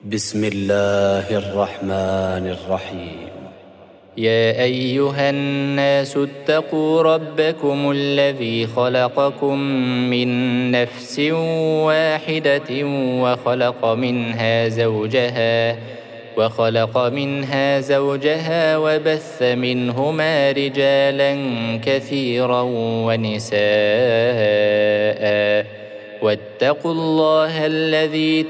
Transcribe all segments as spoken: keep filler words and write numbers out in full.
بسم الله الرحمن الرحيم. يا أيها الناس اتقوا ربكم الذي خلقكم من نفس واحدة وخلق منها زوجها وخلق منها زوجها وبث منهما رجالا كثيرا ونساء، واتقوا الله الذي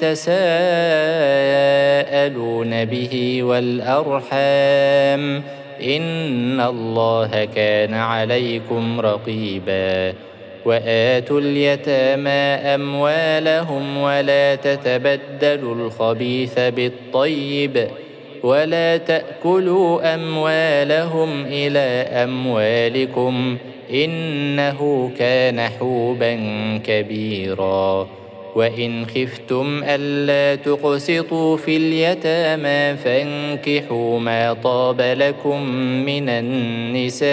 تساءلون به والأرحام، إن الله كان عليكم رقيبا. وآتوا اليتامى أموالهم ولا تتبدلوا الخبيث بالطيب ولا تأكلوا أموالهم إلى أموالكم إنه كان حوبا كبيرا. وإن خفتم ألا تقسطوا في اليتامى فانكحوا ما طاب لكم من النساء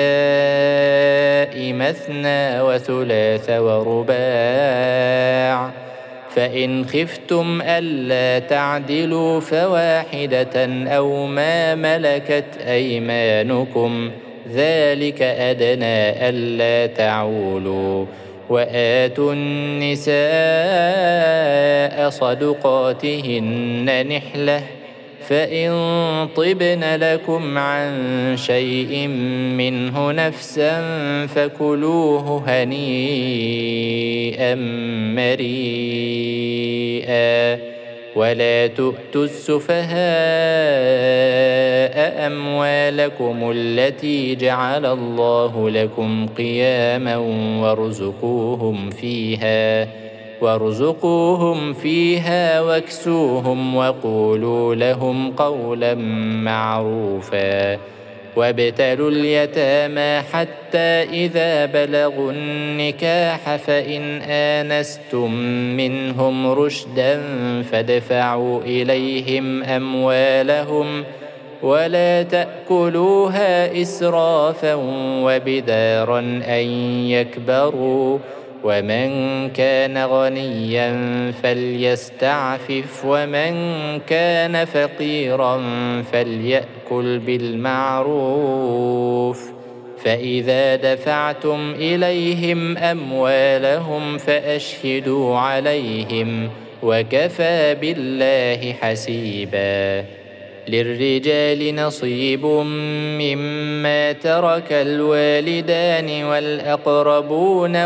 مثنى وثلاث ورباع، فإن خفتم ألا تعدلوا فواحدة أو ما ملكت أيمانكم ذلك أدنى ألا تعولوا. وآتوا النساء صدقاتهن نحلة، فإن طبن لكم عن شيء منه نفسا فكلوه هنيئا مريئا. ولا تؤتوا السفهاء أموالكم التي جعل الله لكم قياما وارزقوهم فيها وارزقوهم فيها واكسوهم وقولوا لهم قولا معروفا. وابتلوا اليتامى حتى إذا بلغوا النكاح فإن آنستم منهم رشدا فادفعوا إليهم أموالهم ولا تأكلوها إسرافا وبدارا أن يكبروا. ومن كان غنيا فليستعفف ومن كان فقيرا فليأكل بالمعروف. فإذا دفعتم إليهم أموالهم فأشهدوا عليهم وكفى بالله حسيبا. للرجال نصيب مما ترك الوالدان والأقربون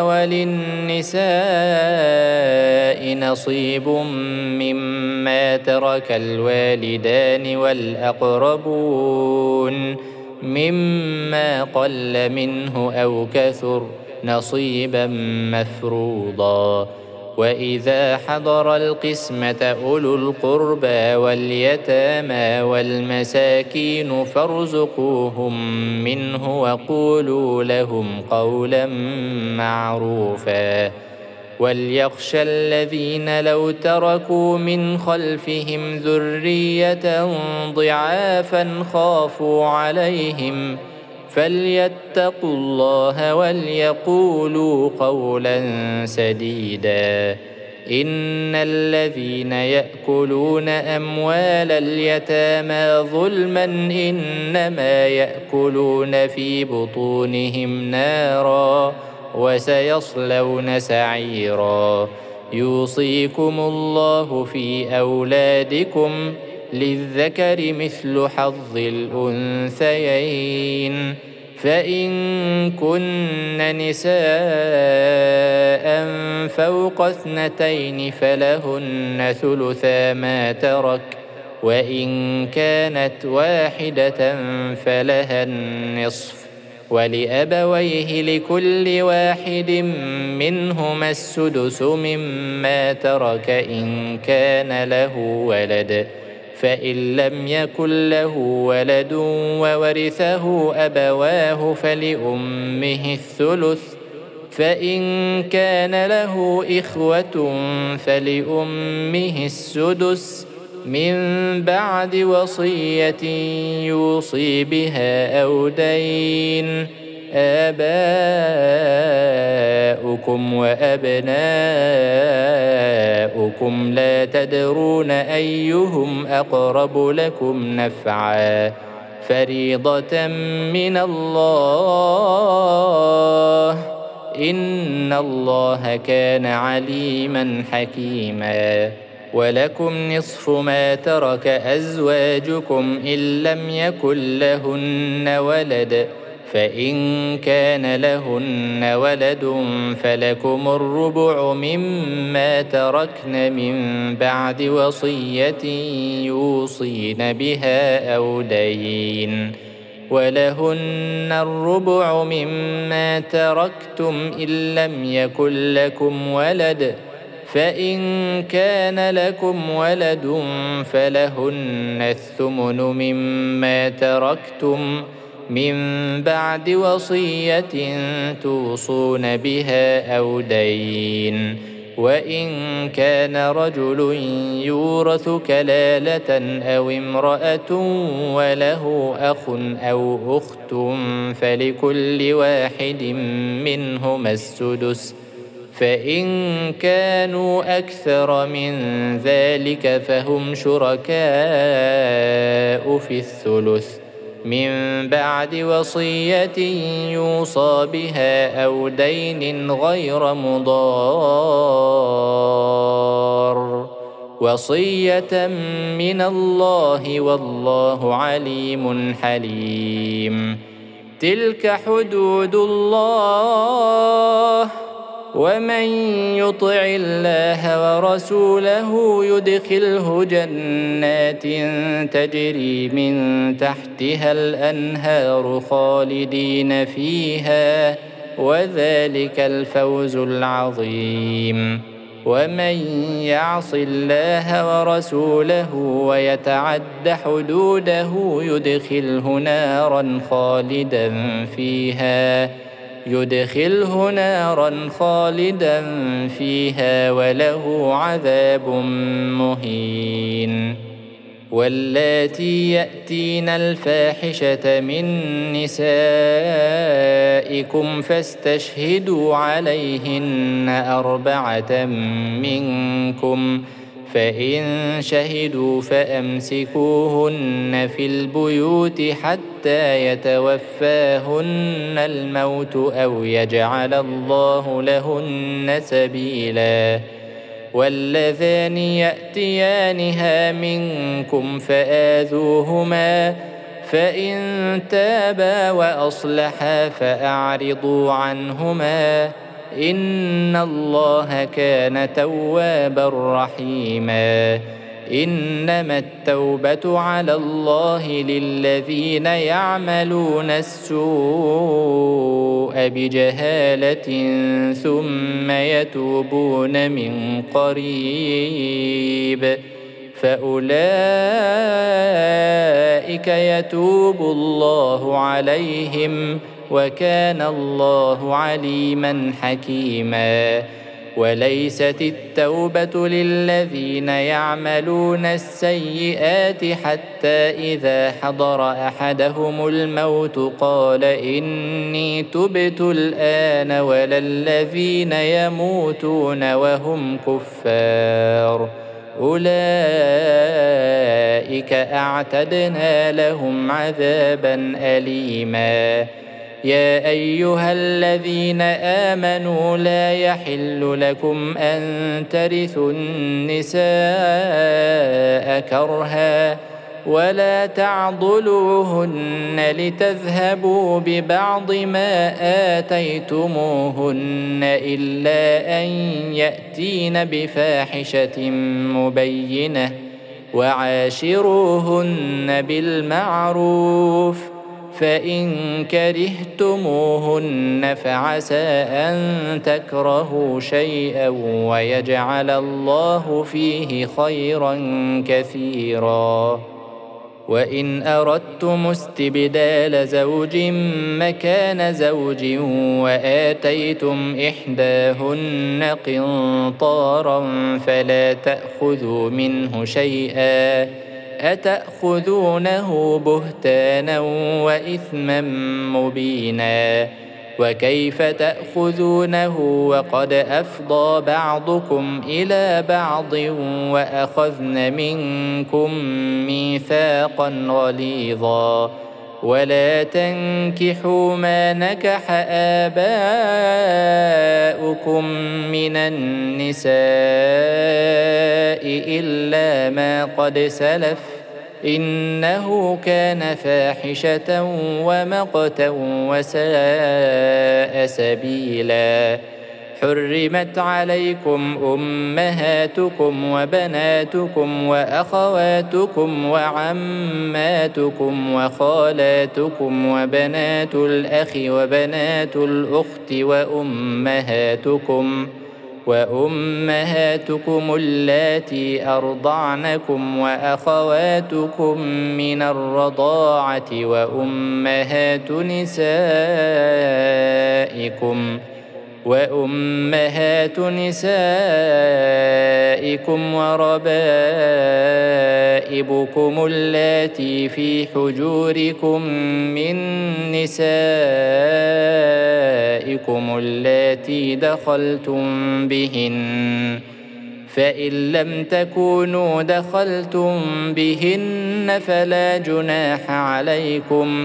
وللنساء نصيب مما ترك الوالدان والأقربون مما قل منه أو كثر نصيبا مفروضا. وإذا حضر القسمة أولو القربى واليتامى والمساكين فارزقوهم منه وقولوا لهم قولا معروفا. وليخشى الذين لو تركوا من خلفهم ذرية ضعافا خافوا عليهم فليتقوا الله وليقولوا قولا سديدا. إن الذين يأكلون أموال اليتامى ظلما إنما يأكلون في بطونهم نارا وسيصلون سعيرا. يوصيكم الله في أولادكم للذكر مثل حظ الأنثيين، فإن كن نساء فوق اثنتين فلهن ثلثا ما ترك، وإن كانت واحدة فلها النصف، ولأبويه لكل واحد منهما السدس مما ترك إن كان له ولد، فإن لم يكن له ولد وورثه أبواه فلأمه الثلث، فإن كان له إخوة فلأمه السدس من بعد وصية يوصي بها أو دين. آباؤكم وأبناؤكم لا تدرون أيهم أقرب لكم نفعا فريضة من الله إن الله كان عليما حكيما. ولكم نصف ما ترك أزواجكم إن لم يكن لهن ولد فإن كان لهن ولد فلكم الربع مما تركن من بعد وصية يوصين بها أو دين ولهن الربع مما تركتم إن لم يكن لكم ولد فإن كان لكم ولد فلهن الثمن مما تركتم من بعد وصية توصون بها أو دين وإن كان رجل يورث كلالة أو امرأة وله أخ أو أخت فلكل واحد منهما السدس فإن كانوا أكثر من ذلك فهم شركاء في الثلث من بعد وصية يوصى بها أو دين غير مضار وصية من الله والله عليم حليم. تلك حدود الله ومن يطع الله ورسوله يدخله جنات تجري من تحتها الأنهار خالدين فيها وذلك الفوز العظيم. ومن يعص الله ورسوله ويتعد حدوده يدخله نارا خالدا فيها يدخله نارا خالدا فيها وله عذاب مهين. واللاتي يأتين الفاحشة من نسائكم فاستشهدوا عليهن أربعة منكم فإن شهدوا فأمسكوهن في البيوت حتى يتوفاهن الموت أو يجعل الله لهن سبيلا. واللذان يأتيانها منكم فآذوهما فإن تابا وأصلحا فأعرضوا عنهما إن الله كان توابا رحيما. إنما التوبة على الله للذين يعملون السوء بجهالة ثم يتوبون من قريب فأولئك يتوب الله عليهم وكان الله عليما حكيما. وليست التوبة للذين يعملون السيئات حتى إذا حضر أحدهم الموت قال إني تبت الآن ولا الذين يموتون وهم كفار أولئك أعتدنا لهم عذابا أليما. يا أيها الذين آمنوا لا يحل لكم أن ترثوا النساء كرها ولا تعضلوهن لتذهبوا ببعض ما آتيتموهن إلا أن يأتين بفاحشة مبينة وعاشروهن بالمعروف فإن كرهتموهن فعسى أن تكرهوا شيئا ويجعل الله فيه خيرا كثيرا. وإن أردتم استبدال زوج مكان زوج وآتيتم إحداهن قنطارا فلا تأخذوا منه شيئا أتأخذونه بهتانا وإثما مبينا وكيف تأخذونه وقد أفضى بعضكم إلى بعض وأخذن منكم ميثاقا غليظا ولا تنكحوا ما نكح آباؤكم من النساء إلا ما قد سلف إنه كان فاحشة ومقتا وساء سبيلا حرمت عليكم أمهاتكم وبناتكم وأخواتكم وعماتكم وخالاتكم وبنات الأخ وبنات الأخت وأمهاتكم وأمهاتكم اللاتي أرضعنكم وأخواتكم من الرضاعة وأمهات نسائكم وأمهات نسائكم وربائبكم اللاتي في حجوركم من نسائكم اللاتي دخلتم بهن فإن لم تكونوا دخلتم بهن فلا جناح عليكم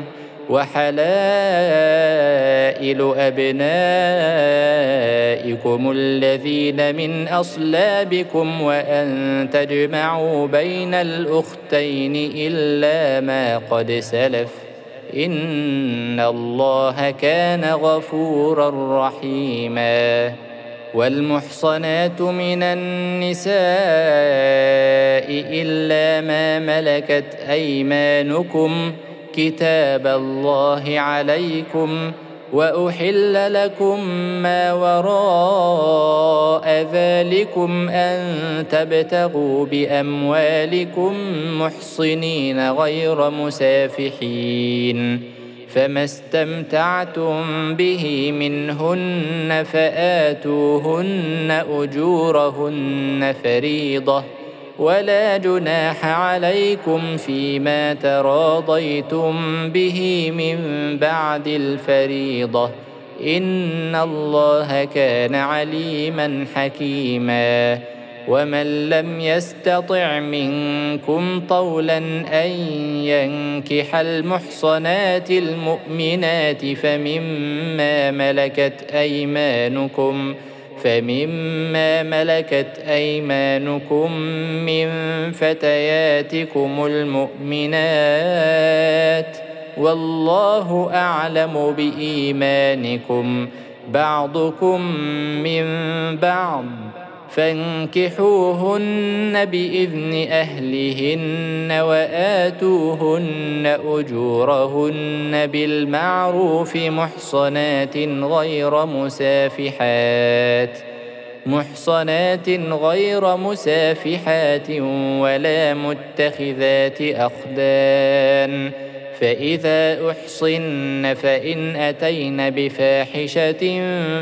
وحلائل أبنائكم الذين من أصلابكم وأن تجمعوا بين الأختين إلا ما قد سلف إن الله كان غفورا رحيما والمحصنات من النساء إلا ما ملكت أيمانكم كتاب الله عليكم وأحل لكم ما وراء ذلكم أن تبتغوا بأموالكم محصنين غير مسافحين فما استمتعتم به منهن فآتوهن أجورهن فريضة ولا جناح عليكم فيما تراضيتم به من بعد الفريضة إن الله كان عليما حكيما ومن لم يستطع منكم طولا أن ينكح المحصنات المؤمنات فمما ملكت أيمانكم فمما ملكت أيمانكم من فتياتكم المؤمنات والله أعلم بإيمانكم بعضكم من بعض فانكحوهن بإذن أهلهن وآتوهن أجورهن بالمعروف محصنات غير مسافحات محصنات غير مسافحات ولا متخذات أخدان فإذا أحصن فإن أتين بفاحشة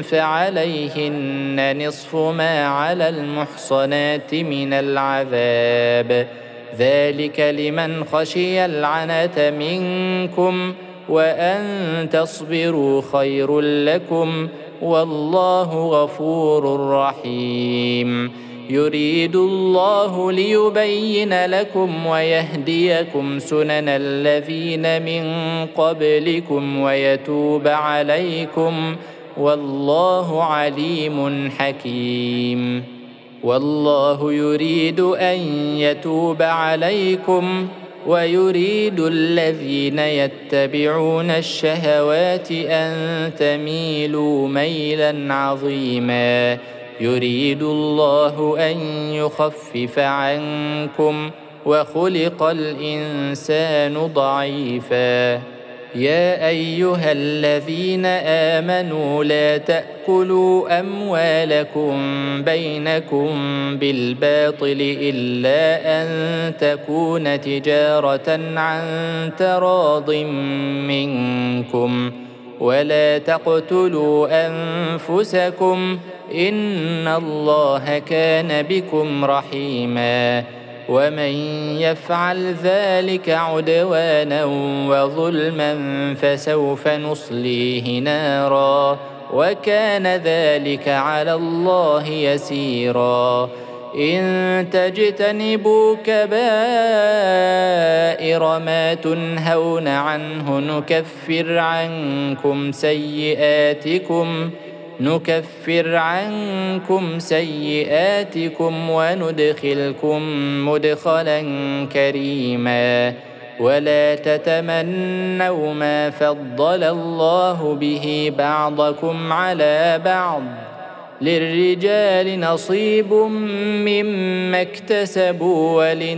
فعليهن نصف ما على المحصنات من العذاب ذلك لمن خشي العنة منكم وأن تصبروا خير لكم والله غفور رحيم يريد الله ليبين لكم ويهديكم سنن الذين من قبلكم ويتوب عليكم والله عليم حكيم والله يريد أن يتوب عليكم ويريد الذين يتبعون الشهوات أن تميلوا ميلا عظيما يريد الله أن يخفف عنكم وخلق الإنسان ضعيفا يا أيها الذين آمنوا لا تأكلوا أموالكم بينكم بالباطل إلا أن تكون تجارة عن تراض منكم ولا تقتلوا أنفسكم إن الله كان بكم رحيما ومن يفعل ذلك عدوانا وظلما فسوف نصليه نارا وكان ذلك على الله يسيرا. إن تجتنبوا كبائر ما تنهون عنه نكفر عنكم سيئاتكم نكفر عنكم سيئاتكم وندخلكم مدخلا كريما. ولا تتمنوا ما فضل الله به بعضكم على بعض للرجال نصيب مما اكتسبوا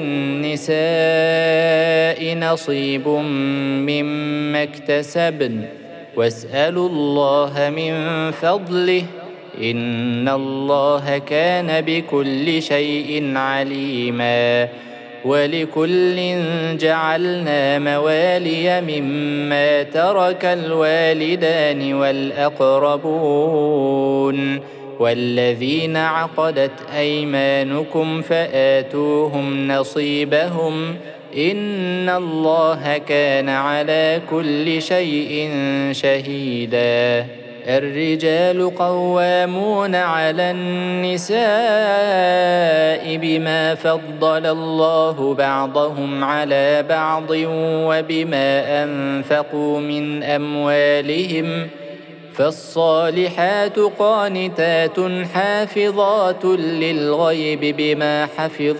وللنساء نصيب مما اكتسبن واسألوا الله من فضله إن الله كان بكل شيء عليما. ولكل جعلنا موالي مما ترك الوالدان والأقربون والذين عقدت أيمانكم فآتوهم نصيبهم إن الله كان على كل شيء شهيدا. الرجال قوامون على النساء بما فضل الله بعضهم على بعض وبما أنفقوا من أموالهم فالصالحات قانتات حافظات للغيب بما حفظ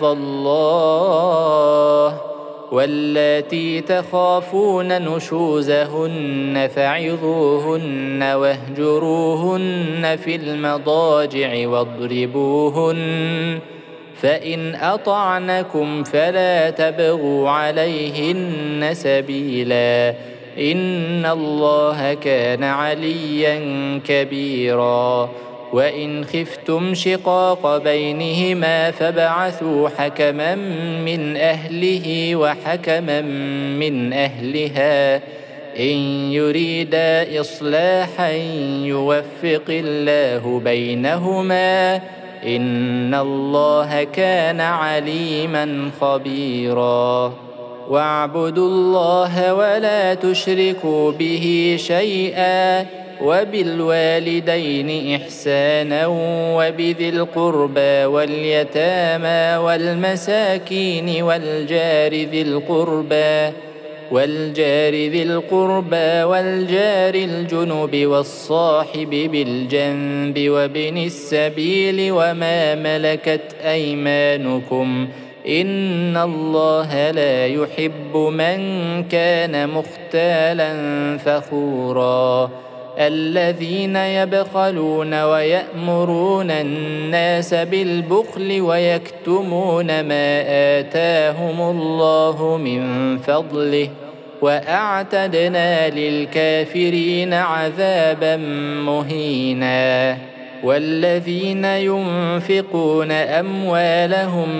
الله واللاتي تخافون نشوزهن فعظوهن واهجروهن في المضاجع واضربوهن فإن أطعنكم فلا تبغوا عليهن سبيلا إن الله كان عليا كبيرا. وإن خفتم شقاق بينهما فابعثوا حكما من أهله وحكما من أهلها إن يريدا إصلاحا يوفق الله بينهما إن الله كان عليما خبيرا. واعبدوا الله ولا تشركوا به شيئا وبالوالدين إحسانا وبذي القربى واليتامى والمساكين والجار ذي القربى والجار ذي القربى والجار الجنب والصاحب بالجنب وابن السبيل وما ملكت أيمانكم إن الله لا يحب من كان مختالا فخورا. الذين يبخلون ويأمرون الناس بالبخل ويكتمون ما آتاهم الله من فضله وأعتدنا للكافرين عذابا مهينا. والذين ينفقون أموالهم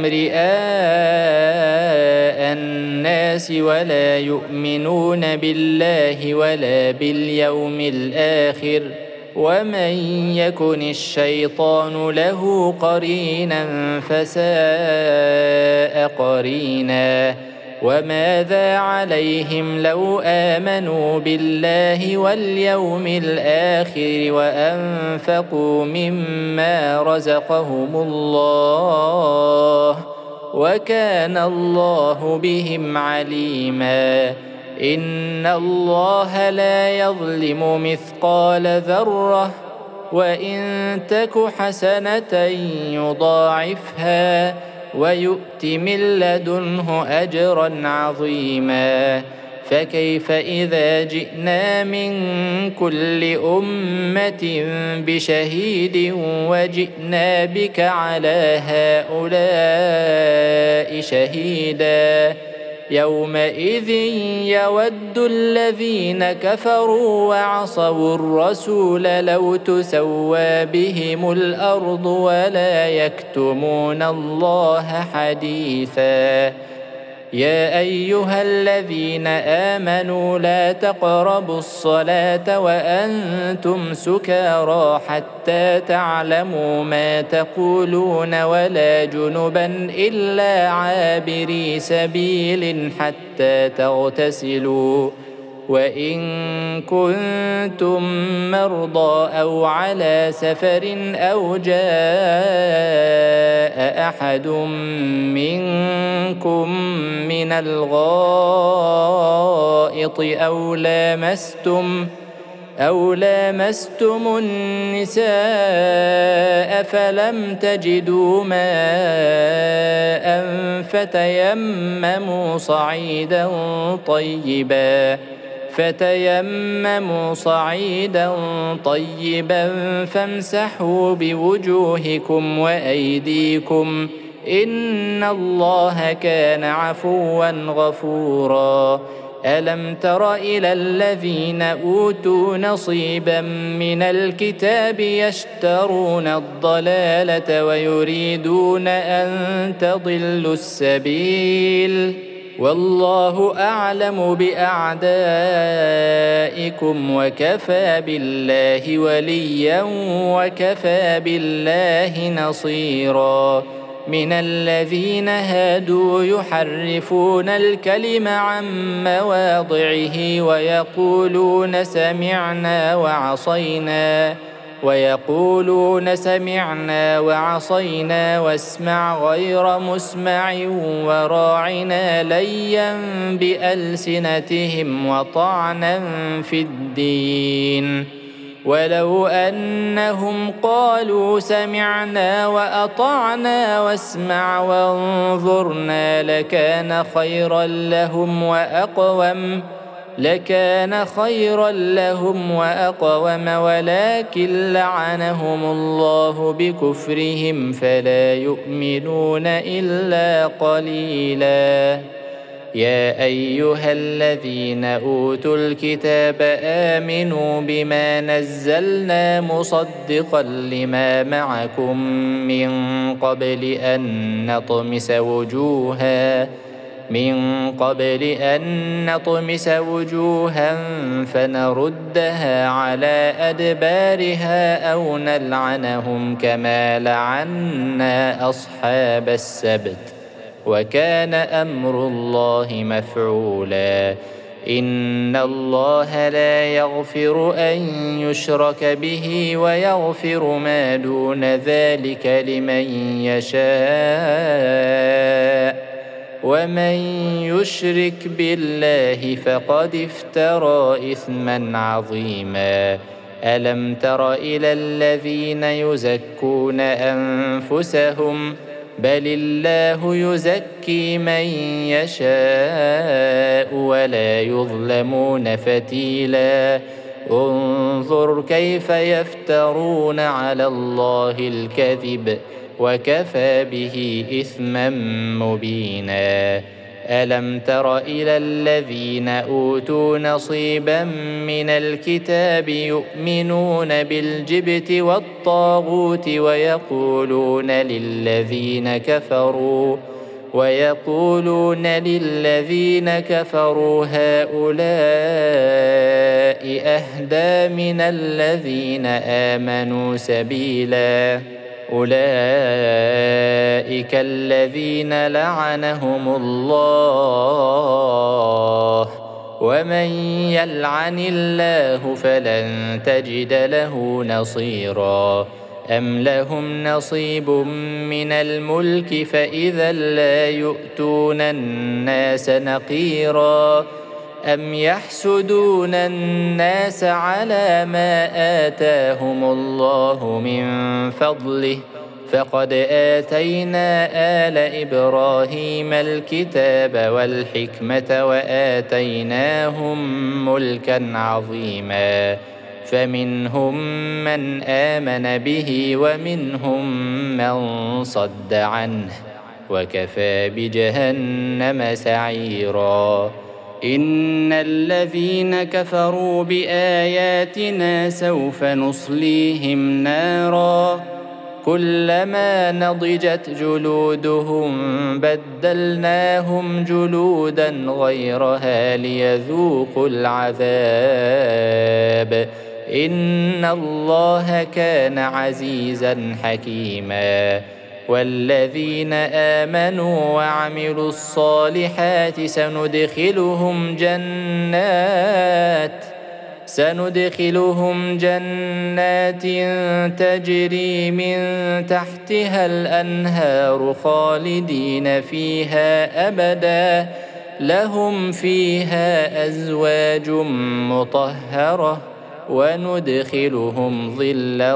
رئاء الناس ولا يؤمنون بالله ولا باليوم الآخر ومن يكن الشيطان له قرينا فساء قرينا. وماذا عليهم لو آمنوا بالله واليوم الآخر وأنفقوا مما رزقهم الله وكان الله بهم عليما. إن الله لا يظلم مثقال ذرة وإن تك حسنة يضاعفها ويؤت من لدنه أجرا عظيما. فكيف إذا جئنا من كل أمة بشهيد وجئنا بك على هؤلاء شهيدا يومئذ يود الذين كفروا وعصوا الرسول لو تسوى بهم الأرض ولا يكتمون الله حديثا. يا أيها الذين آمنوا لا تقربوا الصلاة وأنتم سكارى حتى تعلموا ما تقولون ولا جنبا إلا عابري سبيل حتى تغتسلوا وإن كنتم مرضى أو على سفر أو جاء أحد منكم من الغائط أو لامستم أو لامستم النساء فلم تجدوا ماء فتيمموا صعيدا طيبا فتيمموا صعيدا طيبا فامسحوا بوجوهكم وأيديكم إن الله كان عفوا غفورا ألم تر إلى الذين أوتوا نصيبا من الكتاب يشترون الضلالة ويريدون أن تضلوا السبيل والله أعلم بأعدائكم وكفى بالله وليا وكفى بالله نصيرا من الذين هادوا يحرفون الكلم عن مواضعه ويقولون سمعنا وعصينا ويقولون سمعنا وعصينا واسمع غير مسمع وراعنا ليا بألسنتهم وطعنا في الدين ولو أنهم قالوا سمعنا وأطعنا واسمع وانظرنا لكان خيرا لهم وأقوم لكان خيرا لهم وأقوم ولكن لعنهم الله بكفرهم فلا يؤمنون إلا قليلا يا أيها الذين أوتوا الكتاب آمنوا بما نزلنا مصدقا لما معكم من قبل أن نطمس وجوها من قبل أن نطمس وجوها فنردها على أدبارها أو نلعنهم كما لعنا أصحاب السبت وكان أمر الله مفعولا إن الله لا يغفر أن يشرك به ويغفر ما دون ذلك لمن يشاء ومن يشرك بالله فقد افترى إثما عظيما ألم تر إلى الذين يزكون أنفسهم بل الله يزكي من يشاء ولا يظلمون فتيلا انظر كيف يفترون على الله الكذب وكفى به إثما مبينا ألم تر إلى الذين أوتوا نصيبا من الكتاب يؤمنون بالجبت والطاغوت ويقولون للذين كفروا ويقولون للذين كفروا هؤلاء أهدى من الذين آمنوا سبيلا أولئك الذين لعنهم الله ومن يلعن الله فلن تجد له نصيرا أم لهم نصيب من الملك فإذا لا يؤتون الناس نقيرا أم يحسدون الناس على ما آتاهم الله من فضله فقد آتينا آل إبراهيم الكتاب والحكمة وآتيناهم ملكا عظيما فمنهم من آمن به ومنهم من صد عنه وكفى بجهنم سعيرا إن الذين كفروا بآياتنا سوف نصليهم نارا كلما نضجت جلودهم بدلناهم جلودا غيرها ليذوقوا العذاب إن الله كان عزيزا حكيما والذين آمنوا وعملوا الصالحات سندخلهم جنات سندخلهم جنات تجري من تحتها الأنهار خالدين فيها أبدا لهم فيها أزواج مطهرة وندخلهم ظلا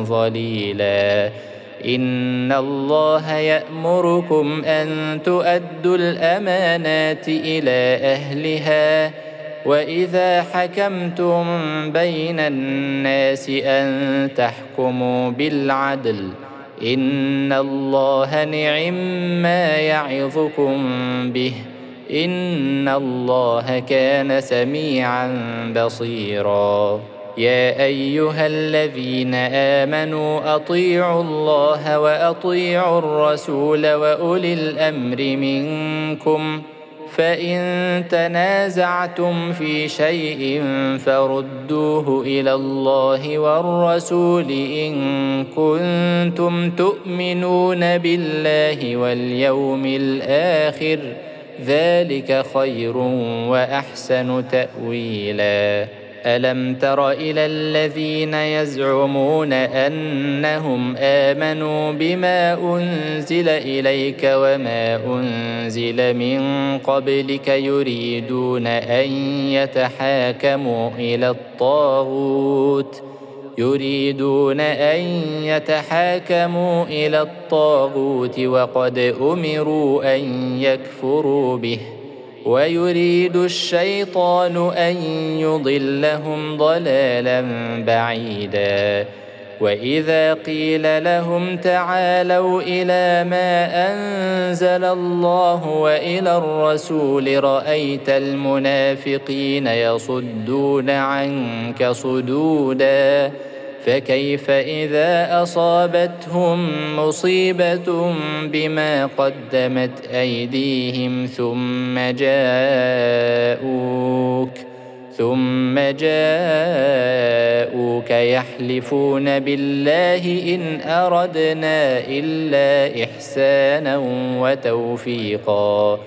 ظليلا إن الله يأمركم أن تؤدوا الأمانات إلى أهلها وإذا حكمتم بين الناس أن تحكموا بالعدل إن الله نعم ما يعظكم به إن الله كان سميعا بصيرا يا أيها الذين آمنوا أطيعوا الله وأطيعوا الرسول وأولي الأمر منكم فإن تنازعتم في شيء فردوه إلى الله والرسول إن كنتم تؤمنون بالله واليوم الآخر ذلك خير وأحسن تأويلا ألم تر إلى الذين يزعمون أنهم آمنوا بما أنزل إليك وما أنزل من قبلك يريدون أن يتحاكموا إلى الطاغوت يريدون أن يتحاكموا إلى الطاغوت وقد أمروا أن يكفروا به ويريد الشيطان أن يضلهم ضلالا بعيدا وإذا قيل لهم تعالوا إلى ما أنزل الله وإلى الرسول رأيت المنافقين يصدون عنك صدودا فكيف إذا أصابتهم مصيبة بما قدمت أيديهم ثم جاءوك ثم جاءوك يحلفون بالله إن أردنا إلا إحسانا وتوفيقا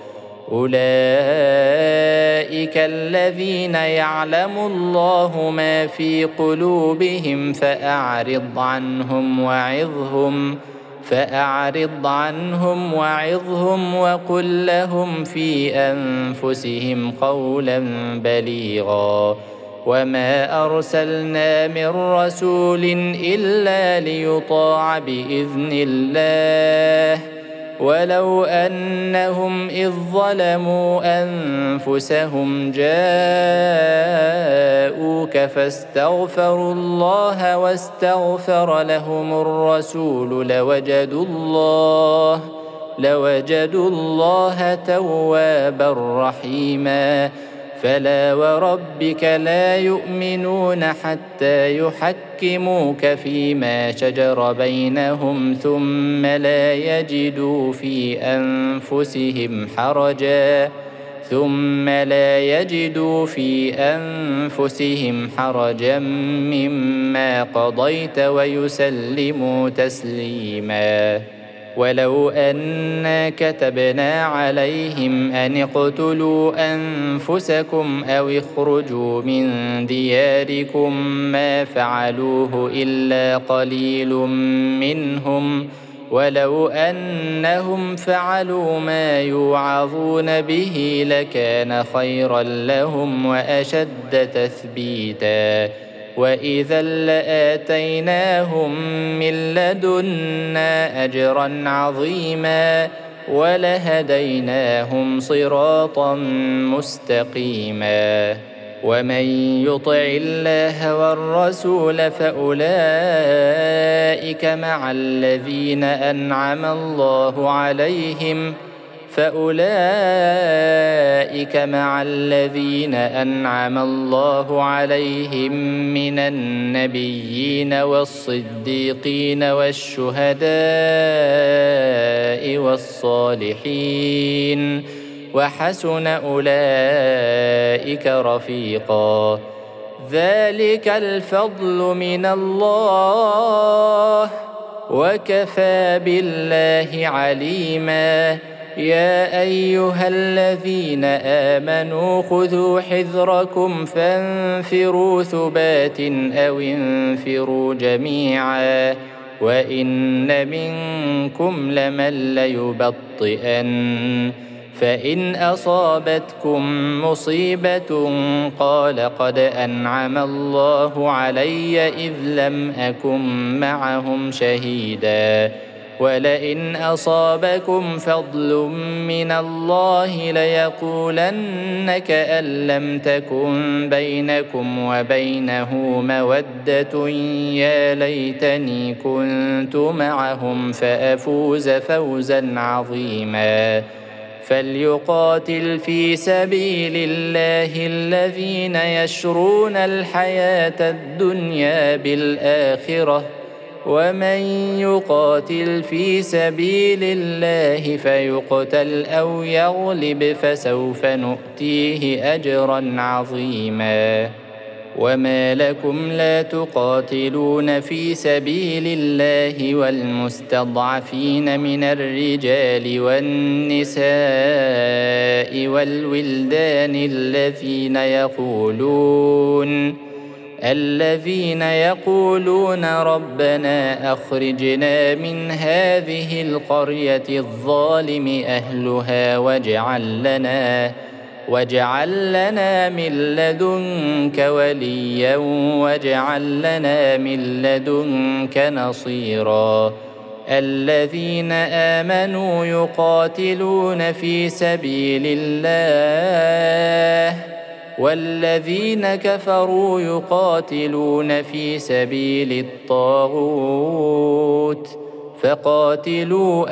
أولئك الذين يعلم الله ما في قلوبهم فأعرض عنهم وعظهم فأعرض عنهم وعظهم وقل لهم في أنفسهم قولا بليغا وما أرسلنا من رسول إلا ليطاع بإذن الله ولو أنهم إذ ظلموا أنفسهم جاءوك فاستغفروا الله واستغفر لهم الرسول لوجدوا الله لوجدوا الله توابا رحيما فلا وربك لا يؤمنون حتى يحكموك فيما شجر بينهم ثم لا يجدوا في أنفسهم حرجا ثم لا يجدوا في أنفسهم حرجا مما قضيت ويسلموا تسليما ولو أنا كتبنا عليهم أن اقتلوا أنفسكم أو اخرجوا من دياركم ما فعلوه إلا قليل منهم ولو أنهم فعلوا ما يوعظون به لكان خيرا لهم وأشد تثبيتا وإذا لآتيناهم من لدنا أجرا عظيما ولهديناهم صراطا مستقيما ومن يطع الله والرسول فأولئك مع الذين أنعم الله عليهم فأولئك فأولئك مع الذين أنعم الله عليهم من النبيين والصديقين والشهداء والصالحين وحسن أولئك رفيقا. ذلك الفضل من الله وكفى بالله عليما. يا أيها الذين آمنوا خذوا حذركم فانفروا ثبات أو انفروا جميعا وإن منكم لمن ليبطئن فإن أصابتكم مصيبة قال قد أنعم الله علي إذ لم أكن معهم شهيدا ولئن أصابكم فضل من الله ليقولن كأن لم تكن بينكم وبينه مودة يا ليتني كنت معهم فأفوز فوزا عظيما. فليقاتل في سبيل الله الذين يشرون الحياة الدنيا بالآخرة ومن يقاتل في سبيل الله فيقتل أو يغلب فسوف نؤتيه أجرا عظيما. وما لكم لا تقاتلون في سبيل الله والمستضعفين من الرجال والنساء والولدان الذين يقولون الذين يقولون ربنا أخرجنا من هذه القرية الظالم أهلها واجعل لنا واجعل لنا من لدنك وليا واجعل لنا من لدنك نصيرا. الذين آمنوا يقاتلون في سبيل الله والذين كفروا يقاتلون في سبيل الطاغوت فقاتلوا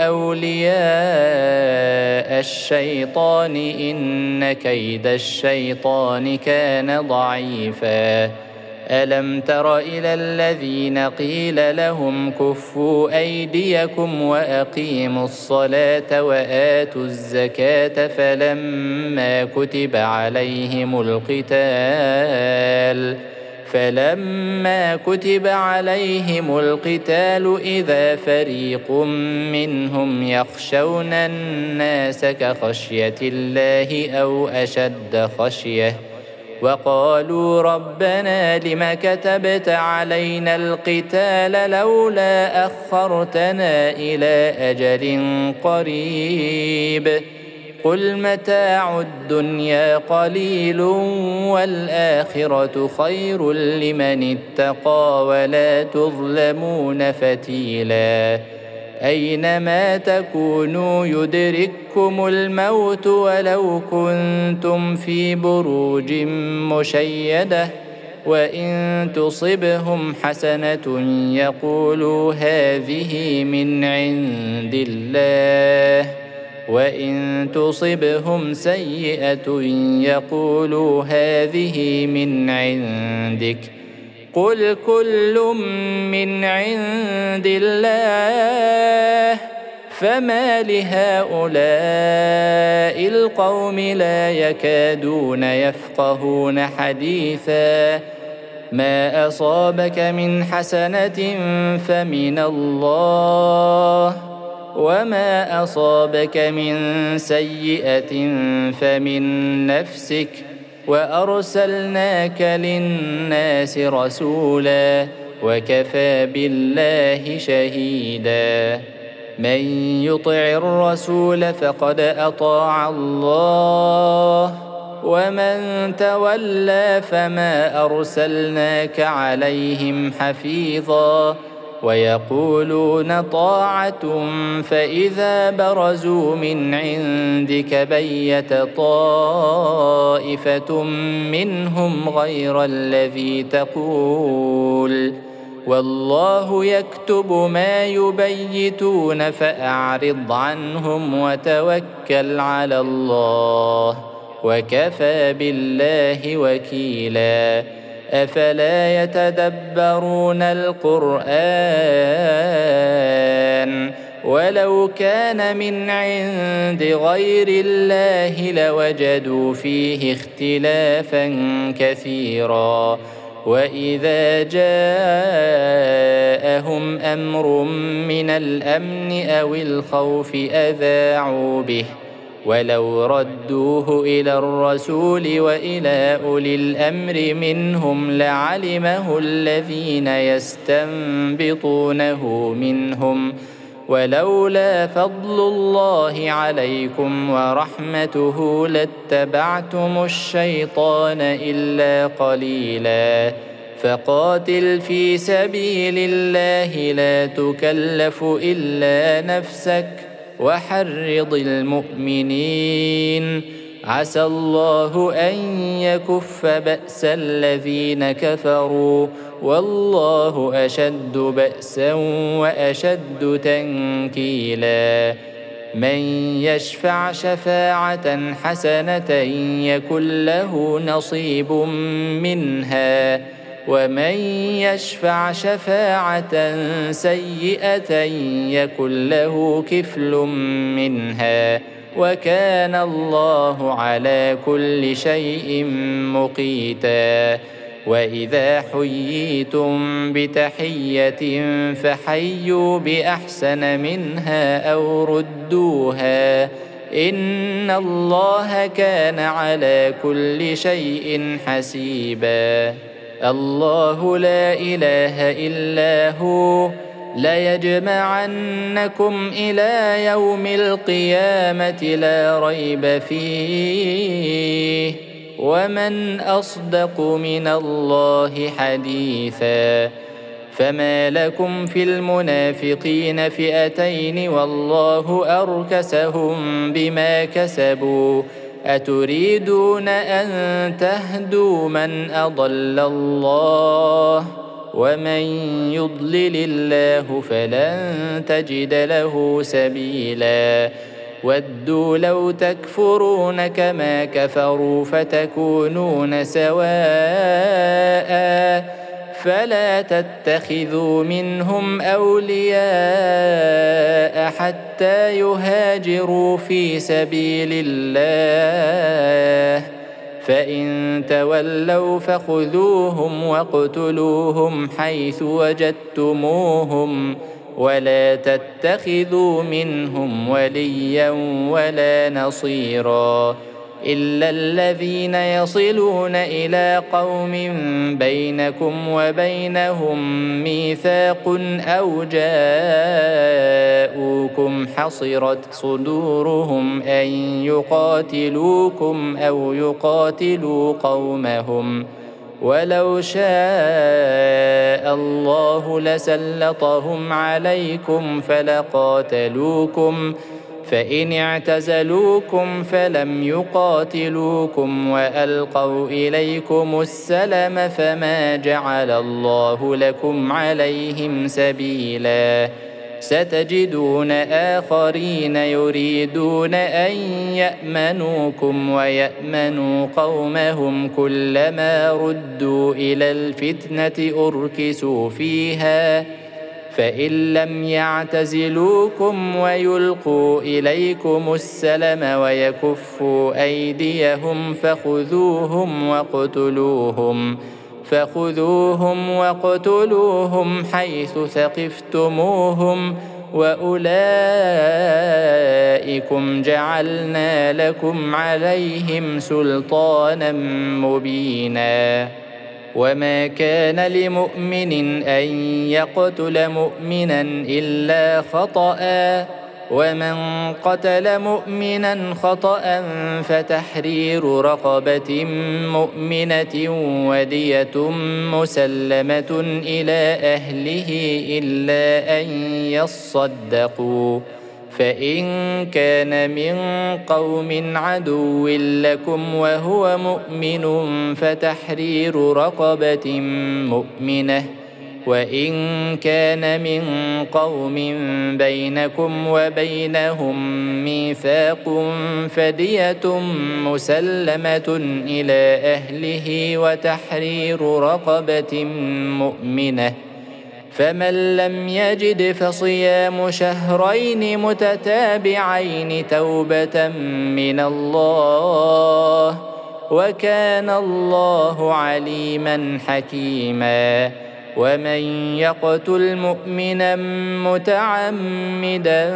أولياء الشيطان إن كيد الشيطان كان ضعيفا. ألم تر إلى الذين قيل لهم كفوا أيديكم وأقيموا الصلاة وآتوا الزكاة فلما كتب عليهم القتال فلما كتب عليهم القتال إذا فريق منهم يخشون الناس كخشية الله أو أشد خشية وقالوا ربنا لم كتبت علينا القتال لولا أخرتنا إلى أجل قريب قل متاع الدنيا قليل والآخرة خير لمن اتقى ولا تظلمون فتيلا. أينما تكونوا يدرككم الموت ولو كنتم في بروج مشيدة وإن تصبهم حسنة يقولوا هذه من عند الله وإن تصبهم سيئة يقولوا هذه من عندك قل كل من عند الله فما لهؤلاء القوم لا يكادون يفقهون حديثا. ما أصابك من حسنة فمن الله وما أصابك من سيئة فمن نفسك وأرسلناك للناس رسولا وكفى بالله شهيدا. من يطع الرسول فقد أطاع الله ومن تولى فما أرسلناك عليهم حفيظا ويقولون طاعة فإذا برزوا من عندك بيت طائفة منهم غير الذي تقول والله يكتب ما يبيتون فأعرض عنهم وتوكل على الله وكفى بالله وكيلا. أفلا يتدبرون القرآن ولو كان من عند غير الله لوجدوا فيه اختلافا كثيرا. وإذا جاءهم أمر من الأمن أو الخوف أذاعوا به ولو ردوه إلى الرسول وإلى أولي الأمر منهم لعلمه الذين يستنبطونه منهم ولولا فضل الله عليكم ورحمته لاتبعتم الشيطان إلا قليلا. فقاتل في سبيل الله لا تكلف إلا نفسك وحرض المؤمنين عسى الله أن يكف بأس الذين كفروا والله أشد بأسا وأشد تنكيلا. من يشفع شفاعة حسنة يكن له نصيب منها ومن يشفع شفاعة سيئة يكن له كفل منها وكان الله على كل شيء مقيتا. وإذا حييتم بتحية فحيوا بأحسن منها أو ردوها إن الله كان على كل شيء حسيبا. الله لا إله إلا هو ليجمعنكم إلى يوم القيامة لا ريب فيه ومن أصدق من الله حديثا. فما لكم في المنافقين فئتين والله أركسهم بما كسبوا أتريدون أن تهدوا من أضل الله ومن يضلل الله فلن تجد له سبيلا. ودوا لو تكفرون كما كفروا فتكونون سواء فلا تتخذوا منهم أولياء حتى يهاجروا في سبيل الله فإن تولوا فخذوهم واقتلوهم حيث وجدتموهم ولا تتخذوا منهم وليا ولا نصيرا إلا الذين يصلون إلى قوم بينكم وبينهم ميثاق أو جاءوكم حصرت صدورهم أن يقاتلوكم أو يقاتلوا قومهم ولو شاء الله لسلطهم عليكم فلقاتلوكم فإن اعتزلوكم فلم يقاتلوكم وألقوا إليكم السلم فما جعل الله لكم عليهم سبيلا. ستجدون آخرين يريدون أن يأمنوكم ويأمنوا قومهم كلما ردوا إلى الفتنة أركسوا فيها فإن لم يعتزلوكم ويلقوا إليكم السلم ويكفوا أيديهم فخذوهم واقتلوهم فخذوهم واقتلوهم حيث ثقفتموهم وأولئكم جعلنا لكم عليهم سلطانا مبينا. وما كان لمؤمن أن يقتل مؤمنا إلا خطأ ومن قتل مؤمنا خطأ فتحرير رقبة مؤمنة ودية مسلمة إلى أهله إلا أن يصدقوا فإن كان من قوم عدو لكم وهو مؤمن فتحرير رقبة مؤمنة وإن كان من قوم بينكم وبينهم ميثاق فدية مسلمة إلى أهله وتحرير رقبة مؤمنة، فمن لم يجد فصيام شهرين متتابعين توبة من الله، وكان الله عليما حكيما. ومن يقتل مؤمنا متعمدا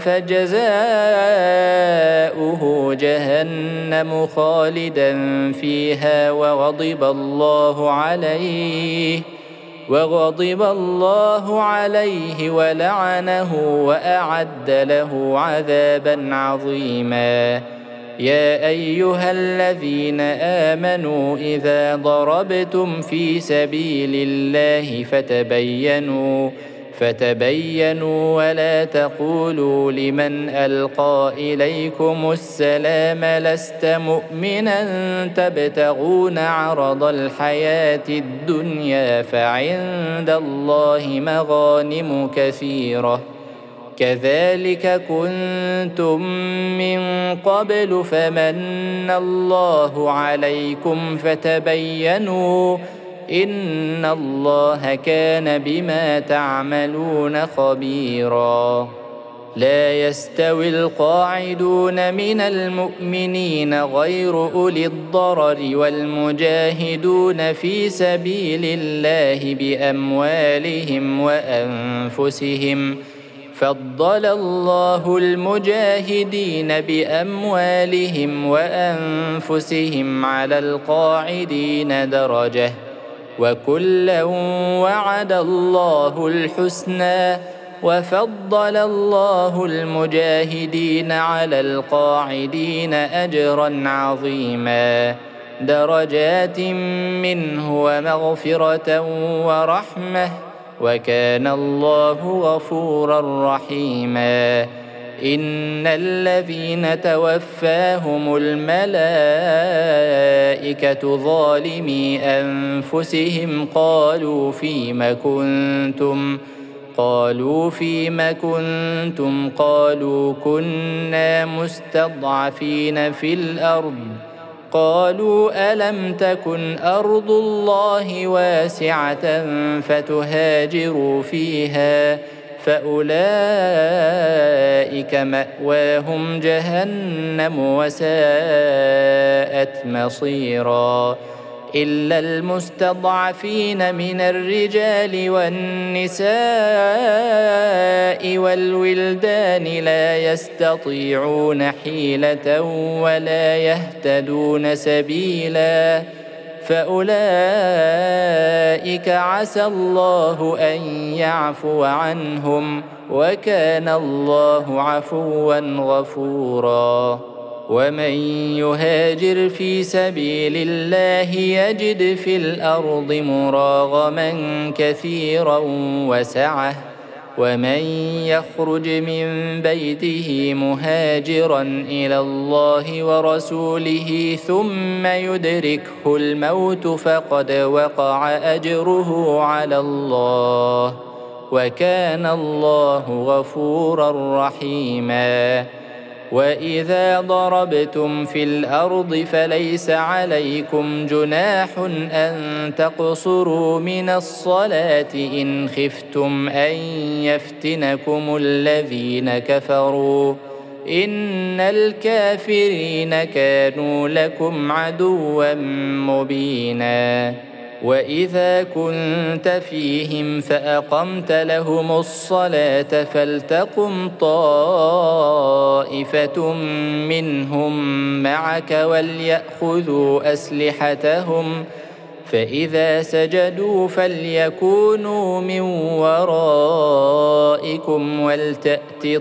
فجزاؤه جهنم خالدا فيها وغضب الله عليه وغضب الله عليه ولعنه وأعد له عذابا عظيما. يا أيها الذين آمنوا إذا ضربتم في سبيل الله فتبينوا فتبينوا ولا تقولوا لمن ألقى إليكم السلام لست مؤمنا تبتغون عرض الحياة الدنيا فعند الله مغانم كثيرة، كذلك كنتم من قبل فمن الله عليكم فتبينوا إن الله كان بما تعملون خبيرا. لا يستوي القاعدون من المؤمنين غير أولي الضرر والمجاهدون في سبيل الله بأموالهم وأنفسهم، فضل الله المجاهدين بأموالهم وأنفسهم على القاعدين درجة، وكلا وعد الله الحسنى، وفضل الله المجاهدين على القاعدين أجرا عظيما، درجات منه ومغفرة ورحمة، وكان الله غفورا رحيما. إن الذين توفاهم الملائكة ظالمي أنفسهم قالوا فيم كنتم قالوا فيم كنتم قالوا كنا مستضعفين في الأرض، قالوا ألم تكن أرض الله واسعة فتهاجروا فيها، فأولئك مأواهم جهنم وساءت مصيرا. إلا المستضعفين من الرجال والنساء والولدان لا يستطيعون حيلة ولا يهتدون سبيلا، فأولئك عسى الله أن يعفو عنهم، وكان الله عفوا غفورا. ومن يهاجر في سبيل الله يجد في الأرض مراغما كثيرا وسعة، ومن يخرج من بيته مهاجرا إلى الله ورسوله ثم يدركه الموت فقد وقع أجره على الله، وكان الله غفورا رحيما. وإذا ضربتم في الأرض فليس عليكم جناح أن تقصروا من الصلاة إن خفتم أن يفتنكم الذين كفروا، إن الكافرين كانوا لكم عدوا مبينا. وإذا كنت فيهم فأقمت لهم الصلاة فلتقم طائفة منهم معك وليأخذوا أسلحتهم، فإذا سجدوا فليكونوا من ورائكم ولتأت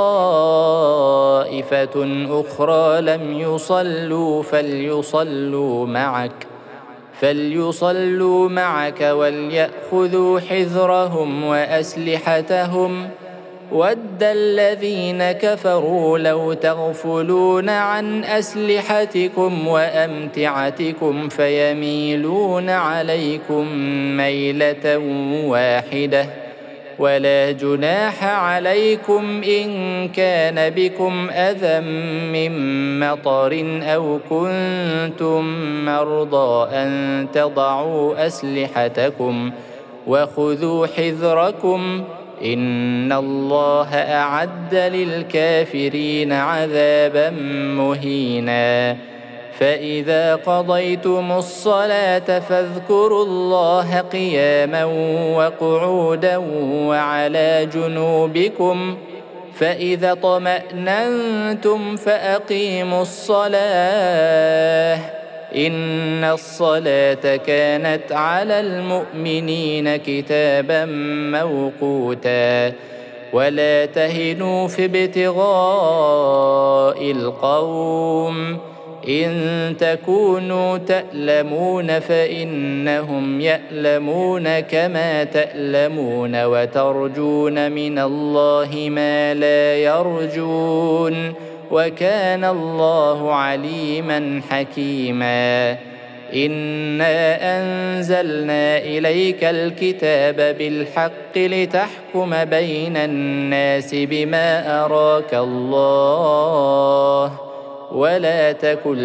طائفة أخرى لم يصلوا فليصلوا معك فليصلوا معك وليأخذوا حذرهم وأسلحتهم، ود الذين كفروا لو تغفلون عن أسلحتكم وأمتعتكم فيميلون عليكم ميلة واحدة ولا جناح عليكم إن كان بكم أذى من مطر أو كنتم مرضى أن تضعوا أسلحتكم وخذوا حذركم إن الله أعد للكافرين عذابا مهينا فإذا قضيتم الصلاة فاذكروا الله قياما وقعودا وعلى جنوبكم فإذا اطمأننتم فأقيموا الصلاة إن الصلاة كانت على المؤمنين كتابا موقوتا ولا تهنوا في ابتغاء القوم إن تكونوا تألمون فإنهم يألمون كما تألمون وترجون من الله ما لا يرجون وكان الله عليما حكيما إنا أنزلنا إليك الكتاب بالحق لتحكم بين الناس بما أراك الله ولا تكن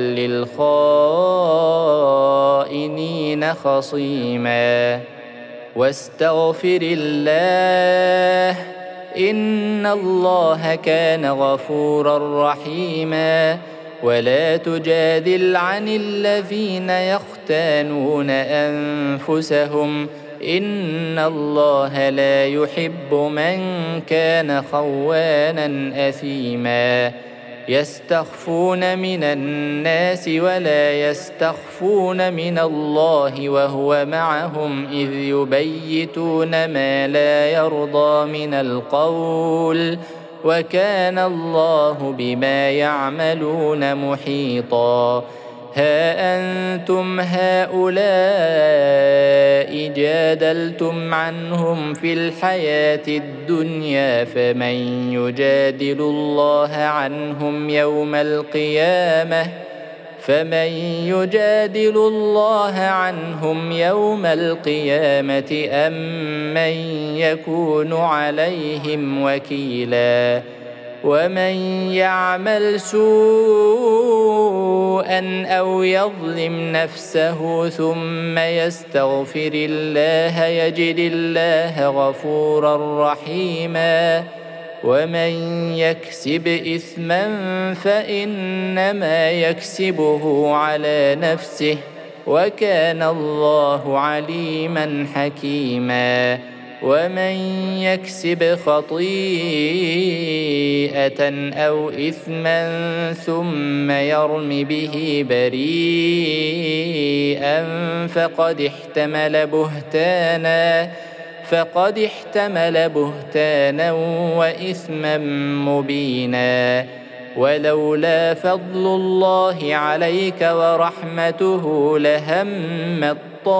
للخائنين خصيما واستغفر الله إن الله كان غفورا رحيما ولا تجادل عن الذين يختانون أنفسهم إن الله لا يحب من كان خوانا أثيما يستخفون من الناس ولا يستخفون من الله وهو معهم إذ يبيتون ما لا يرضى من القول وكان الله بما يعملون محيطا ها أنتم هؤلاء جادلتم عنهم في الحياة الدنيا فمن يجادل الله عنهم يوم القيامة فمن يجادل الله عنهم يوم القيامة أم من يكون عليهم وكيلا ومن يعمل سوءا أو يظلم نفسه ثم يستغفر الله يجد الله غفورا رحيما ومن يكسب إثما فإنما يكسبه على نفسه وكان الله عليما حكيما ومن يكسب خطيئة أو إثما ثم يرم به بريئا فقد احتمل بهتانا فقد احتمل بهتانا وإثما مبينا ولولا فضل الله عليك ورحمته لهمت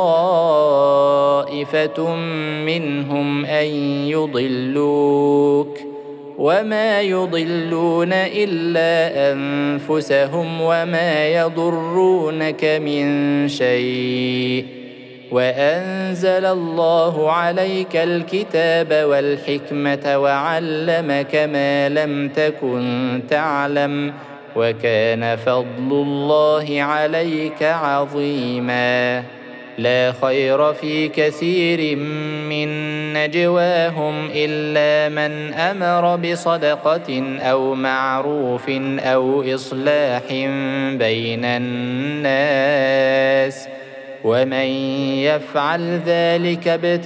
طائفة منهم أن يضلوك وما يضلون إلا أنفسهم وما يضرونك من شيء وأنزل الله عليك الكتاب والحكمة وعلمك ما لم تكن تعلم وكان فضل الله عليك عظيما لا خير في كثير من نجواهم إلا من أمر بصدقة أو معروف أو إصلاح بين الناس ومن يفعل ذلك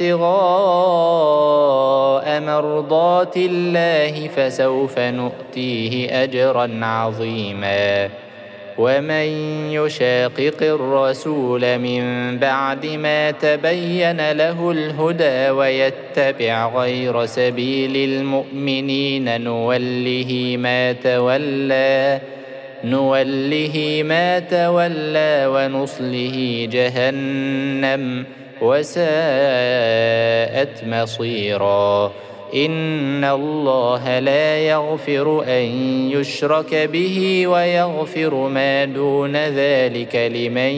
ابتغاء مرضات الله فسوف نؤتيه أجرا عظيما ومن يشاقق الرسول من بعد ما تبين له الهدى ويتبع غير سبيل المؤمنين نوله ما تولى نوله ما تولى ونصله جهنم وساءت مصيرا إن الله لا يغفر أن يشرك به ويغفر ما دون ذلك لمن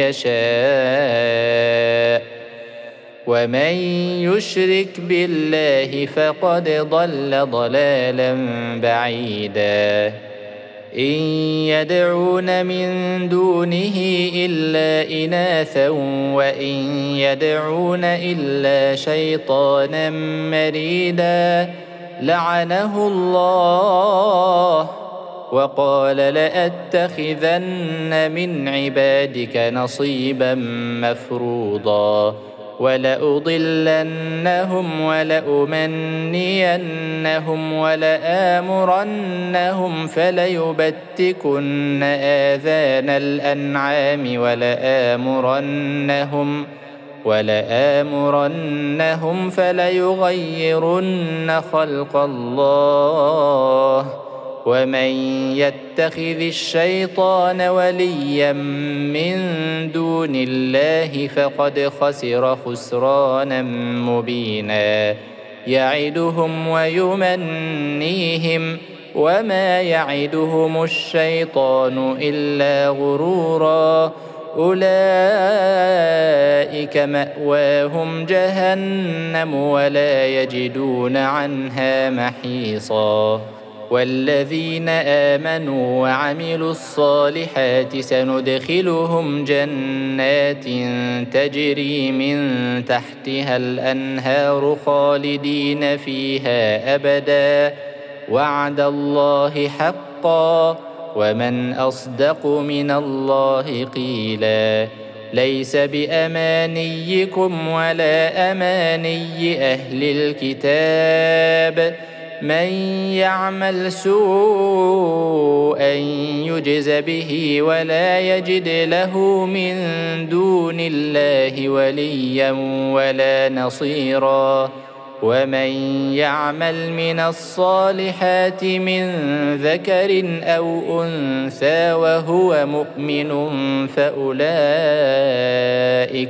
يشاء ومن يشرك بالله فقد ضل ضلالا بعيدا إن يدعون من دونه إلا إناثا وإن يدعون إلا شيطانا مريدا لعنه الله وقال لأتخذن من عبادك نصيبا مفروضا ولأضلنهم ولأمنينهم ولآمرنهم فليبتكن آذان الأنعام ولآمرنهم ولآمرنهم فليغيرن خلق الله ومن يتخذ الشيطان وليا من دون الله فقد خسر خسرانا مبينا يعدهم ويمنيهم وما يعدهم الشيطان إلا غرورا أولئك مأواهم جهنم ولا يجدون عنها محيصا والذين آمنوا وعملوا الصالحات سندخلهم جنات تجري من تحتها الأنهار خالدين فيها أبدا وعد الله حقا ومن أصدق من الله قيلا ليس بأمانيكم ولا أماني أهل الكتاب من يعمل سوءا يجز به ولا يجد له من دون الله وليا ولا نصيرا ومن يعمل من الصالحات من ذكر أو أنثى وهو مؤمن فأولئك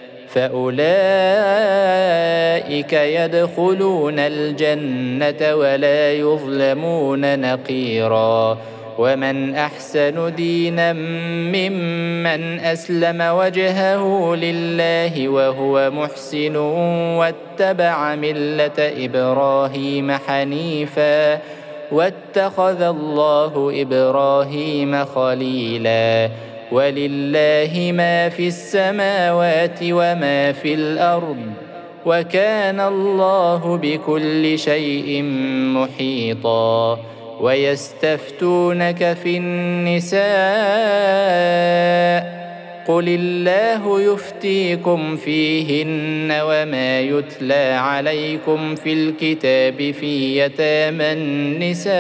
فأولئك يدخلون الجنة ولا يظلمون نقيرا ومن أحسن دينا ممن أسلم وجهه لله وهو محسن واتبع ملة إبراهيم حنيفا واتخذ الله إبراهيم خليلا ولله ما في السماوات وما في الأرض وكان الله بكل شيء محيطا ويستفتونك في النساء قل الله يفتيكم فيهن وما يتلى عليكم في الكتاب في يتامى النساء